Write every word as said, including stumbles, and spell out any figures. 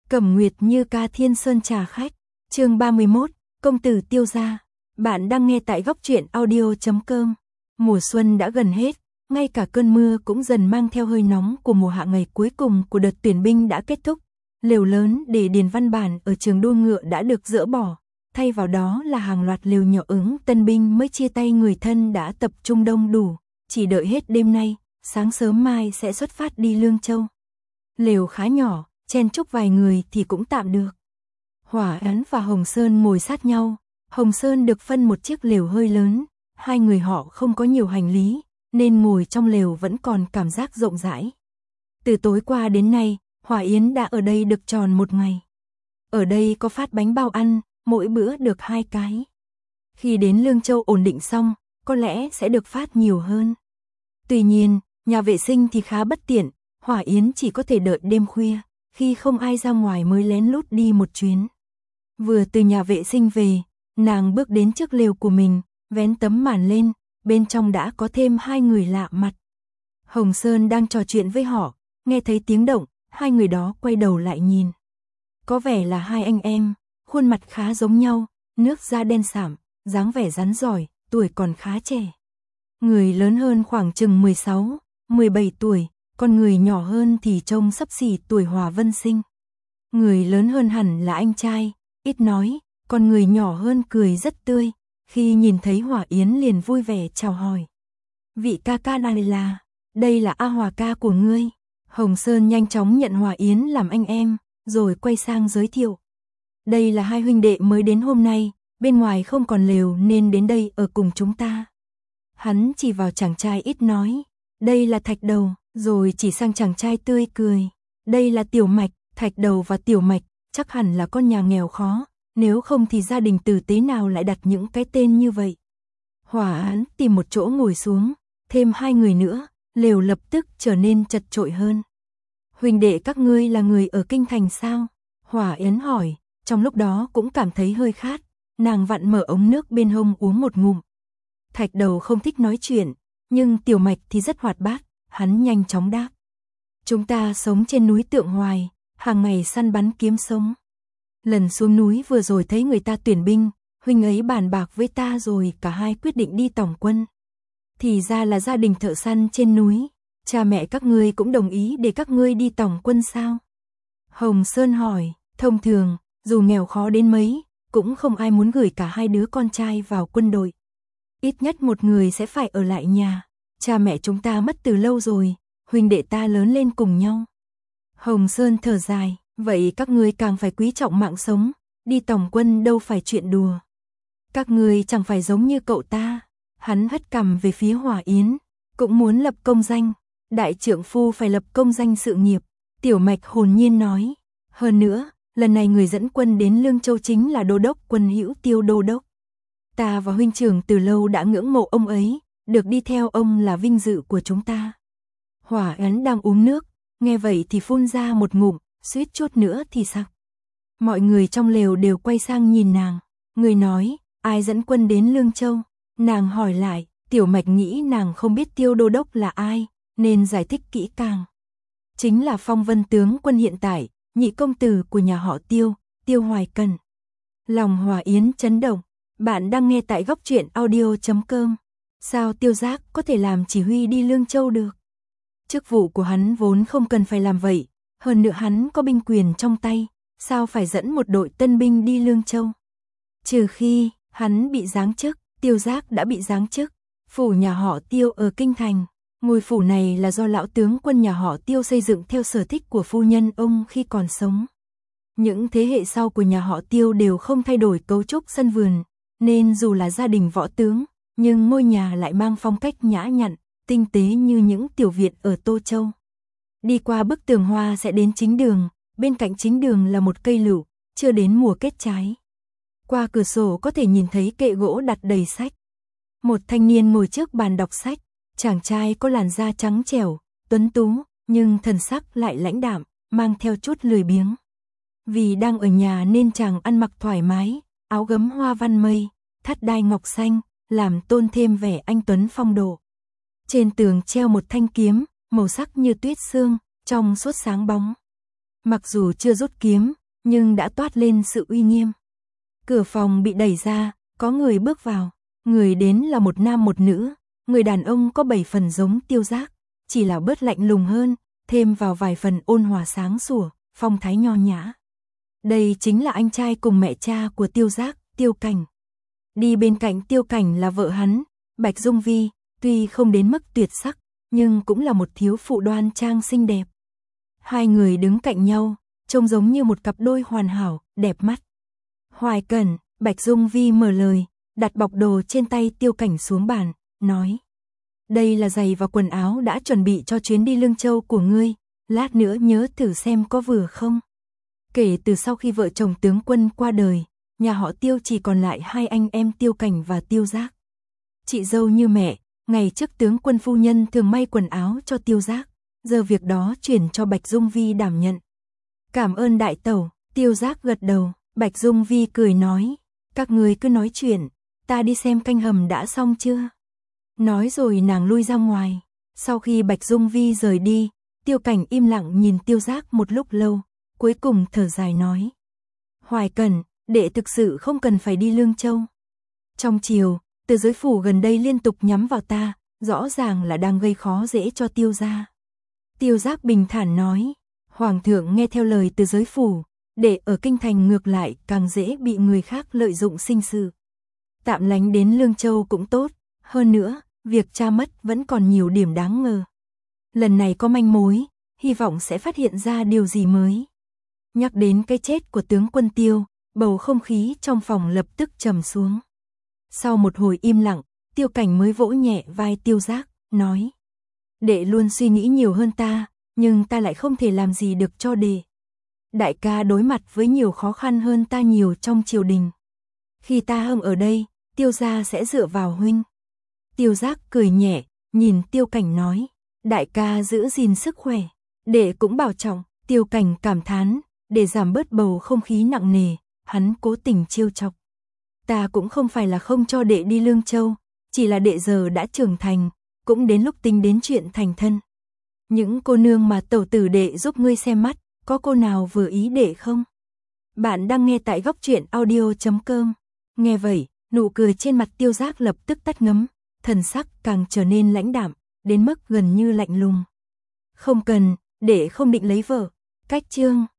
Cẩm Nguyệt Như ca Thiên Sơn trà khách, chương ba mươi mốt, công tử Tiêu gia. Bạn đang nghe tại góc truyện audio chấm com. Mùa xuân đã gần hết, ngay cả cơn mưa cũng dần mang theo hơi nóng của mùa hạ. Ngày cuối cùng của đợt tuyển binh đã kết thúc. Lều lớn để điền văn bản ở trường đua ngựa đã được dỡ bỏ, thay vào đó là hàng loạt lều nhỏ ứng tân binh mới chia tay người thân đã tập trung đông đủ, chỉ đợi hết đêm nay, sáng sớm mai sẽ xuất phát đi Lương Châu. Lều khá nhỏ, chen chúc vài người thì cũng tạm được. Hỏa Án và Hồng Sơn ngồi sát nhau, Hồng Sơn được phân một chiếc lều hơi lớn, hai người họ không có nhiều hành lý, nên ngồi trong lều vẫn còn cảm giác rộng rãi. Từ tối qua đến nay, Hỏa Yến đã ở đây được tròn một ngày. Ở đây có phát bánh bao ăn, mỗi bữa được hai cái. Khi đến Lương Châu ổn định xong, có lẽ sẽ được phát nhiều hơn. Tuy nhiên, nhà vệ sinh thì khá bất tiện, Hỏa Yến chỉ có thể đợi đêm khuya, khi không ai ra ngoài mới lén lút đi một chuyến. Vừa từ nhà vệ sinh về, nàng bước đến trước lều của mình, vén tấm màn lên, bên trong đã có thêm hai người lạ mặt. Hồng Sơn đang trò chuyện với họ, nghe thấy tiếng động, hai người đó quay đầu lại nhìn. Có vẻ là hai anh em, khuôn mặt khá giống nhau, nước da đen sạm, dáng vẻ rắn rỏi, tuổi còn khá trẻ. Người lớn hơn khoảng chừng mười sáu, mười bảy tuổi, còn người nhỏ hơn thì trông xấp xỉ tuổi Hòa Vân Sinh. Người lớn hơn hẳn là anh trai, ít nói, còn người nhỏ hơn cười rất tươi, khi nhìn thấy Hỏa Yến liền vui vẻ chào hỏi. Vị ca ca này là, đây là A Hòa ca của ngươi. Hồng Sơn nhanh chóng nhận Hỏa Yến làm anh em, rồi quay sang giới thiệu. Đây là hai huynh đệ mới đến hôm nay, bên ngoài không còn lều nên đến đây ở cùng chúng ta. Hắn chỉ vào chàng trai ít nói, đây là Thạch Đầu, rồi chỉ sang chàng trai tươi cười. Đây là Tiểu Mạch, Thạch Đầu và Tiểu Mạch, chắc hẳn là con nhà nghèo khó, nếu không thì gia đình tử tế nào lại đặt những cái tên như vậy. Hỏa Án tìm một chỗ ngồi xuống, thêm hai người nữa, lều lập tức trở nên chật chội hơn. Huynh đệ các ngươi là người ở kinh thành sao? Hỏa Yến hỏi, trong lúc đó cũng cảm thấy hơi khát, nàng vặn mở ống nước bên hông uống một ngụm. Thạch Đầu không thích nói chuyện, nhưng Tiểu Mạch thì rất hoạt bát, hắn nhanh chóng đáp. Chúng ta sống trên núi Tượng Hoài, hàng ngày săn bắn kiếm sống. Lần xuống núi vừa rồi thấy người ta tuyển binh, huynh ấy bàn bạc với ta rồi cả hai quyết định đi tòng quân. Thì ra là gia đình thợ săn trên núi, cha mẹ các ngươi cũng đồng ý để các ngươi đi tòng quân sao? Hồng Sơn hỏi, thông thường, dù nghèo khó đến mấy, cũng không ai muốn gửi cả hai đứa con trai vào quân đội. Ít nhất một người sẽ phải ở lại nhà, cha mẹ chúng ta mất từ lâu rồi, huynh đệ ta lớn lên cùng nhau. Hồng Sơn thở dài, vậy các ngươi càng phải quý trọng mạng sống, đi tòng quân đâu phải chuyện đùa. Các ngươi chẳng phải giống như cậu ta. Hắn hất cằm về phía Hỏa Yến, cũng muốn lập công danh, đại trượng phu phải lập công danh sự nghiệp. Tiểu Mạch hồn nhiên nói, hơn nữa, lần này người dẫn quân đến Lương Châu chính là đô đốc Quân Hữu Tiêu đô đốc. Ta và huynh trưởng từ lâu đã ngưỡng mộ ông ấy, được đi theo ông là vinh dự của chúng ta. Hỏa Yến đang uống nước, nghe vậy thì phun ra một ngụm, suýt chút nữa thì sặc. Mọi người trong lều đều quay sang nhìn nàng, người nói, ai dẫn quân đến Lương Châu? Nàng hỏi lại, Tiểu Mạch nghĩ nàng không biết Tiêu đô đốc là ai, nên giải thích kỹ càng. Chính là Phong Vân tướng quân hiện tại, nhị công tử của nhà họ Tiêu, Tiêu Hoài Cần. Lòng Hỏa Yến chấn động, bạn đang nghe tại góc truyện audio chấm com. Sao Tiêu Giác có thể làm chỉ huy đi Lương Châu được? Chức vụ của hắn vốn không cần phải làm vậy, hơn nữa hắn có binh quyền trong tay, sao phải dẫn một đội tân binh đi Lương Châu? Trừ khi, hắn bị giáng chức. Tiêu Giác đã bị giáng chức, phủ nhà họ Tiêu ở kinh thành. Ngôi phủ này là do lão tướng quân nhà họ Tiêu xây dựng theo sở thích của phu nhân ông khi còn sống. Những thế hệ sau của nhà họ Tiêu đều không thay đổi cấu trúc sân vườn, nên dù là gia đình võ tướng, nhưng ngôi nhà lại mang phong cách nhã nhặn, tinh tế như những tiểu viện ở Tô Châu. Đi qua bức tường hoa sẽ đến chính đường, bên cạnh chính đường là một cây lựu, chưa đến mùa kết trái. Qua cửa sổ có thể nhìn thấy kệ gỗ đặt đầy sách. Một thanh niên ngồi trước bàn đọc sách, chàng trai có làn da trắng trẻo, tuấn tú, nhưng thần sắc lại lãnh đạm, mang theo chút lười biếng. Vì đang ở nhà nên chàng ăn mặc thoải mái, áo gấm hoa văn mây, thắt đai ngọc xanh, làm tôn thêm vẻ anh tuấn phong độ. Trên tường treo một thanh kiếm, màu sắc như tuyết sương, trong suốt sáng bóng. Mặc dù chưa rút kiếm, nhưng đã toát lên sự uy nghiêm. Cửa phòng bị đẩy ra, có người bước vào. Người đến là một nam một nữ, người đàn ông có bảy phần giống Tiêu Giác, chỉ là bớt lạnh lùng hơn, thêm vào vài phần ôn hòa sáng sủa, phong thái nho nhã. Đây chính là anh trai cùng mẹ cha của Tiêu Giác, Tiêu Cảnh. Đi bên cạnh Tiêu Cảnh là vợ hắn, Bạch Dung Vi, tuy không đến mức tuyệt sắc, nhưng cũng là một thiếu phụ đoan trang xinh đẹp. Hai người đứng cạnh nhau, trông giống như một cặp đôi hoàn hảo, đẹp mắt. Hoài Cẩn, Bạch Dung Vi mở lời, đặt bọc đồ trên tay Tiêu Cảnh xuống bàn, nói. Đây là giày và quần áo đã chuẩn bị cho chuyến đi Lương Châu của ngươi, lát nữa nhớ thử xem có vừa không. Kể từ sau khi vợ chồng tướng quân qua đời, nhà họ Tiêu chỉ còn lại hai anh em Tiêu Cảnh và Tiêu Giác. Chị dâu như mẹ, ngày trước tướng quân phu nhân thường may quần áo cho Tiêu Giác, giờ việc đó chuyển cho Bạch Dung Vi đảm nhận. Cảm ơn đại tẩu, Tiêu Giác gật đầu, Bạch Dung Vi cười nói, các người cứ nói chuyện, ta đi xem canh hầm đã xong chưa. Nói rồi nàng lui ra ngoài, sau khi Bạch Dung Vi rời đi, Tiêu Cảnh im lặng nhìn Tiêu Giác một lúc lâu, cuối cùng thở dài nói. Hoài Cẩn, đệ thực sự không cần phải đi Lương Châu. Trong triều, từ giới phủ gần đây liên tục nhắm vào ta, rõ ràng là đang gây khó dễ cho Tiêu gia. Tiêu Giác bình thản nói, Hoàng thượng nghe theo lời từ giới phủ, để ở kinh thành ngược lại càng dễ bị người khác lợi dụng sinh sự. Tạm lánh đến Lương Châu cũng tốt, hơn nữa, việc cha mất vẫn còn nhiều điểm đáng ngờ. Lần này có manh mối, hy vọng sẽ phát hiện ra điều gì mới. Nhắc đến cái chết của tướng quân Tiêu, bầu không khí trong phòng lập tức trầm xuống. Sau một hồi im lặng, Tiêu Cảnh mới vỗ nhẹ vai Tiêu Giác, nói. Đệ luôn suy nghĩ nhiều hơn ta, nhưng ta lại không thể làm gì được cho đệ. Đại ca đối mặt với nhiều khó khăn hơn ta nhiều trong triều đình. Khi ta không ở đây, Tiêu gia sẽ dựa vào huynh. Tiêu Giác cười nhẹ, nhìn Tiêu Cảnh nói. Đại ca giữ gìn sức khỏe, đệ cũng bảo trọng. Tiêu Cảnh cảm thán, để giảm bớt bầu không khí nặng nề, hắn cố tình trêu chọc. Ta cũng không phải là không cho đệ đi Lương Châu, chỉ là đệ giờ đã trưởng thành, cũng đến lúc tính đến chuyện thành thân. Những cô nương mà tẩu tử đệ giúp ngươi xem mắt, có cô nào vừa ý đệ không? Bạn đang nghe tại góc truyện audio chấm com. Nghe vậy, nụ cười trên mặt Tiêu Giác lập tức tắt ngấm, thần sắc càng trở nên lãnh đạm, đến mức gần như lạnh lùng. Không cần, đệ không định lấy vợ. Cách chương